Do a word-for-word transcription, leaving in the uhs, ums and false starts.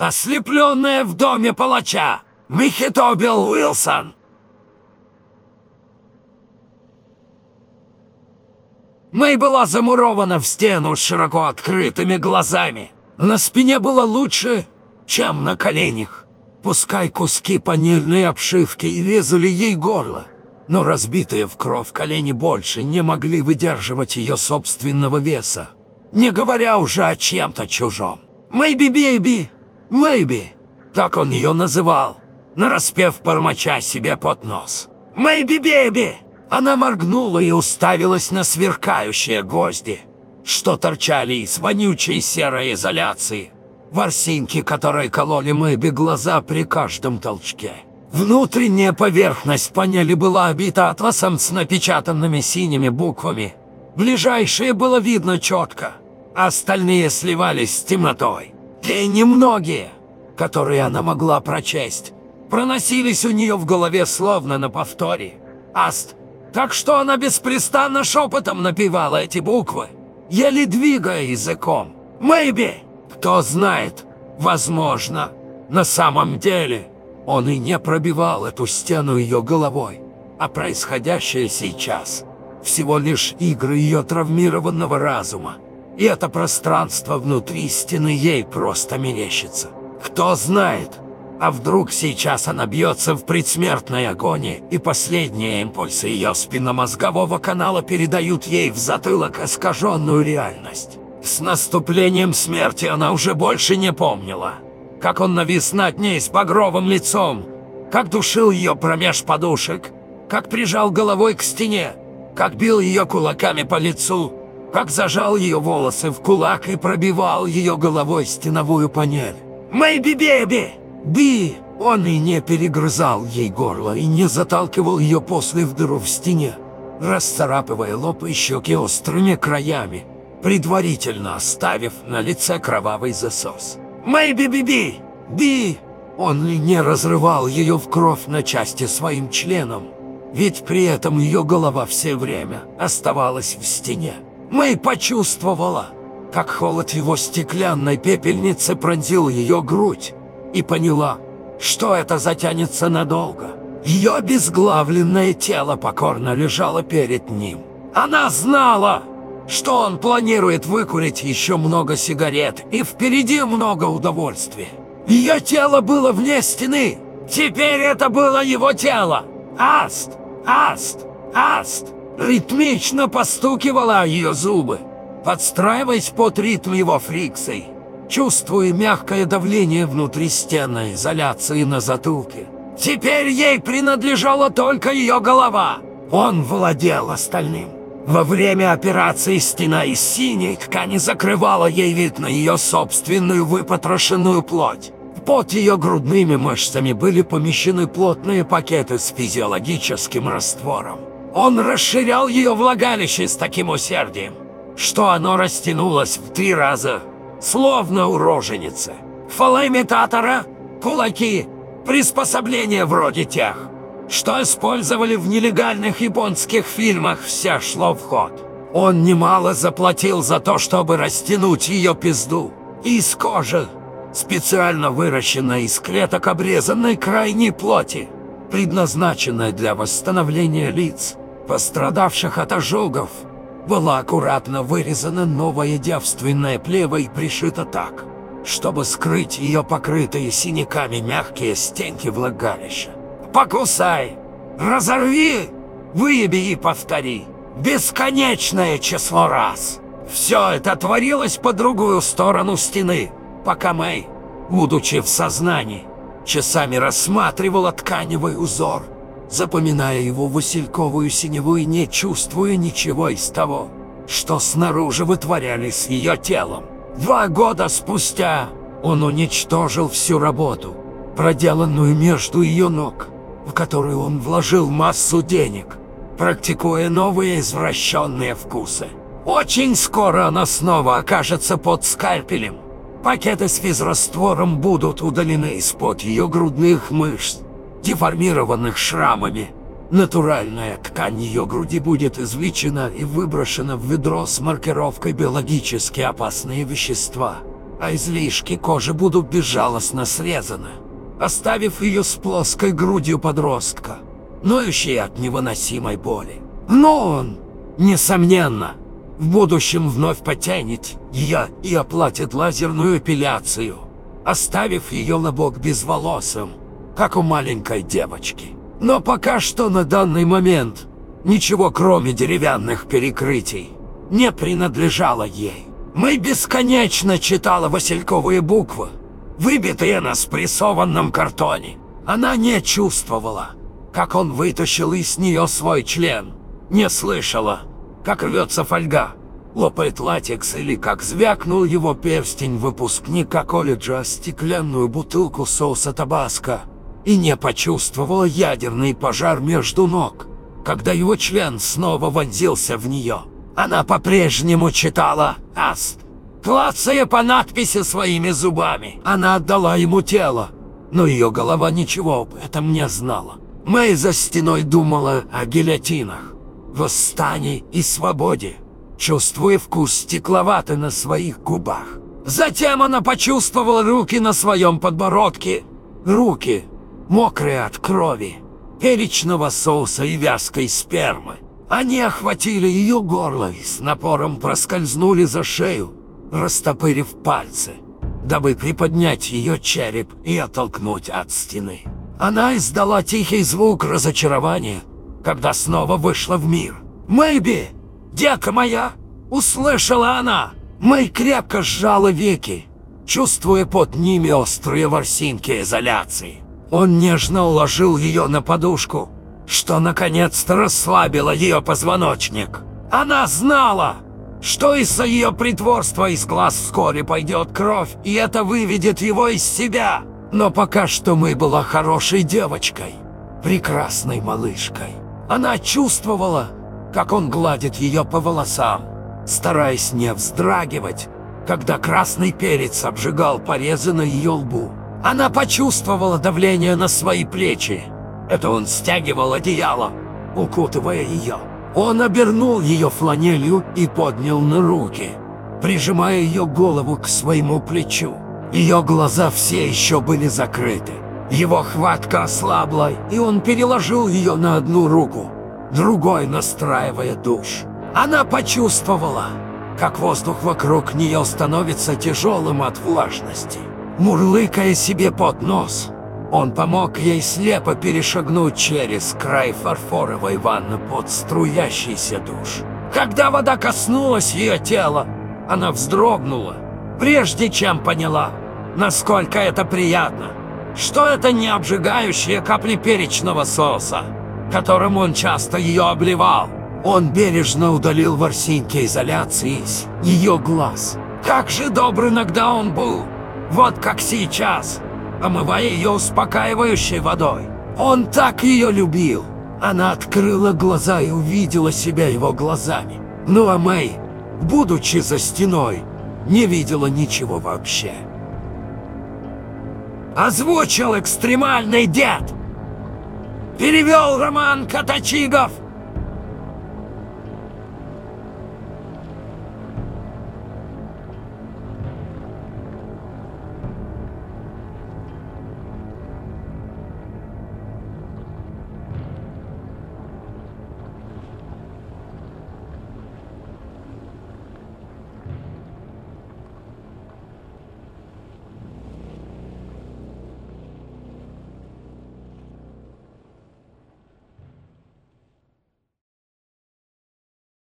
Ослепленная в доме палача. Мехитобел Уилсон. Мэй была замурована в стену с широко открытыми глазами. На спине было лучше, чем на коленях. Пускай куски панельной обшивки и резали ей горло, но разбитые в кровь колени больше не могли выдерживать ее собственного веса, не говоря уже о чем-то чужом. «Мэйби Бейби! Мэйби!» Так он ее называл, нараспев бормоча себе под нос. «Мэйби Бейби!» Она моргнула и уставилась на сверкающие гвозди, что торчали из вонючей серой изоляции, ворсинки, которые кололи Мэйби глаза при каждом толчке. Внутренняя поверхность панели была обита атласом с напечатанными синими буквами. Ближайшие было видно четко, а остальные сливались с темнотой. Те немногие, которые она могла прочесть, проносились у нее в голове словно на повторе. Аст. Так что она беспрестанно шепотом напевала эти буквы, еле двигая языком. «Мэйби!» Кто знает, возможно, на самом деле он и не пробивал эту стену ее головой, а происходящее сейчас всего лишь игры ее травмированного разума, и это пространство внутри стены ей просто мерещится. Кто знает, а вдруг сейчас она бьется в предсмертной агонии, и последние импульсы ее спинномозгового канала передают ей в затылок искаженную реальность. С наступлением смерти она уже больше не помнила, как он навис над ней с багровым лицом, как душил ее промеж подушек, как прижал головой к стене, как бил ее кулаками по лицу, как зажал ее волосы в кулак и пробивал ее головой стеновую панель. «Мэйби Бейби!» Би! Он и не перегрызал ей горло и не заталкивал ее после в дыру в стене, расцарапывая лоб и щеки острыми краями, предварительно оставив на лице кровавый засос. «Мэйби Биби! Би!» Он и не разрывал ее в кровь на части своим членом, ведь при этом ее голова все время оставалась в стене. Мэй почувствовала, как холод его стеклянной пепельницы пронзил ее грудь, и поняла, что это затянется надолго. Ее обезглавленное тело покорно лежало перед ним. Она знала, что он планирует выкурить еще много сигарет, и впереди много удовольствия. Ее тело было вне стены. Теперь это было его тело. Аст! Аст! Аст! Ритмично постукивала ее зубы, подстраиваясь под ритм его фрикций, чувствуя мягкое давление внутри стенной изоляции на затылке. Теперь ей принадлежала только ее голова. Он владел остальным. Во время операции стена из синей ткани закрывала ей вид на ее собственную выпотрошенную плоть. Под ее грудными мышцами были помещены плотные пакеты с физиологическим раствором. Он расширял ее влагалище с таким усердием, что оно растянулось в три раза, словно у роженицы. Фалоимитатора, кулаки, приспособления вроде тех, что использовали в нелегальных японских фильмах, все шло в ход. Он немало заплатил за то, чтобы растянуть ее пизду. Из кожи, специально выращенной из клеток обрезанной крайней плоти, предназначенной для восстановления лиц, пострадавших от ожогов, была аккуратно вырезана новая девственная плева и пришита так, чтобы скрыть ее покрытые синяками мягкие стенки влагалища. Покусай, разорви, выеби и повтори. Бесконечное число раз. Все это творилось по другую сторону стены, пока Мэй, будучи в сознании, часами рассматривала тканевый узор, запоминая его васильковую синеву и не чувствуя ничего из того, что снаружи вытворяли с ее телом. Два года спустя он уничтожил всю работу, проделанную между ее ног, в которую он вложил массу денег, практикуя новые извращенные вкусы. Очень скоро она снова окажется под скальпелем. Пакеты с физраствором будут удалены из-под ее грудных мышц, деформированных шрамами. Натуральная ткань ее груди будет извлечена и выброшена в ведро с маркировкой «Биологически опасные вещества». а излишки кожи будут безжалостно срезаны, оставив ее с плоской грудью подростка, ноющей от невыносимой боли. Но он, несомненно, в будущем вновь потянет ее и оплатит лазерную эпиляцию, оставив ее лобок безволосым, как у маленькой девочки. Но пока что на данный момент ничего, кроме деревянных перекрытий, не принадлежало ей. Мэй бесконечно читала васильковые буквы, выбитые на спрессованном картоне. Она не чувствовала, как он вытащил из нее свой член, не слышала, как рвется фольга, лопает латекс или как звякнул его перстень выпускника колледжа о стеклянную бутылку соуса табаско, и не почувствовала ядерный пожар между ног, когда его член снова вонзился в нее. Она по-прежнему читала «Аст», клацая по надписи своими зубами. Она отдала ему тело, но ее голова ничего об этом не знала. Мэй за стеной думала о гильотинах, восстании и свободе, чувствуя вкус стекловаты на своих губах. Затем она почувствовала руки на своем подбородке. Руки, мокрые от крови, перечного соуса и вязкой спермы. Они охватили ее горло и с напором проскользнули за шею, растопырив пальцы, дабы приподнять ее череп и оттолкнуть от стены. Она издала тихий звук разочарования, когда снова вышла в мир. «Мэйби! Детка моя!» — услышала она. Мэй крепко сжала веки, чувствуя под ними острые ворсинки изоляции. Он нежно уложил ее на подушку, что наконец-то расслабило ее позвоночник. Она знала, что из-за ее притворства из глаз вскоре пойдет кровь, и это выведет его из себя. Но пока что Мэй была хорошей девочкой, прекрасной малышкой. Она чувствовала, как он гладит ее по волосам, стараясь не вздрагивать, когда красный перец обжигал порезы на ее лбу. Она почувствовала давление на свои плечи. Это он стягивал одеяло, укутывая ее. Он обернул ее фланелью и поднял на руки, прижимая ее голову к своему плечу. Ее глаза все еще были закрыты. Его хватка ослабла, и он переложил ее на одну руку, другой настраивая душ. Она почувствовала, как воздух вокруг нее становится тяжелым от влажности. Мурлыкая себе под нос, он помог ей слепо перешагнуть через край фарфоровой ванны под струящийся душ. Когда вода коснулась ее тела, она вздрогнула, прежде чем поняла, насколько это приятно, что это не обжигающие капли перечного соуса, которым он часто ее обливал. Он бережно удалил ворсинки изоляции из ее глаз. Как же добр иногда он был, вот как сейчас, омывая ее успокаивающей водой. Он так ее любил. Она открыла глаза и увидела себя его глазами. Ну а Мэй, будучи за стеной, не видела ничего вообще. Озвучил экстремальный дед. Перевел Роман Катачигов.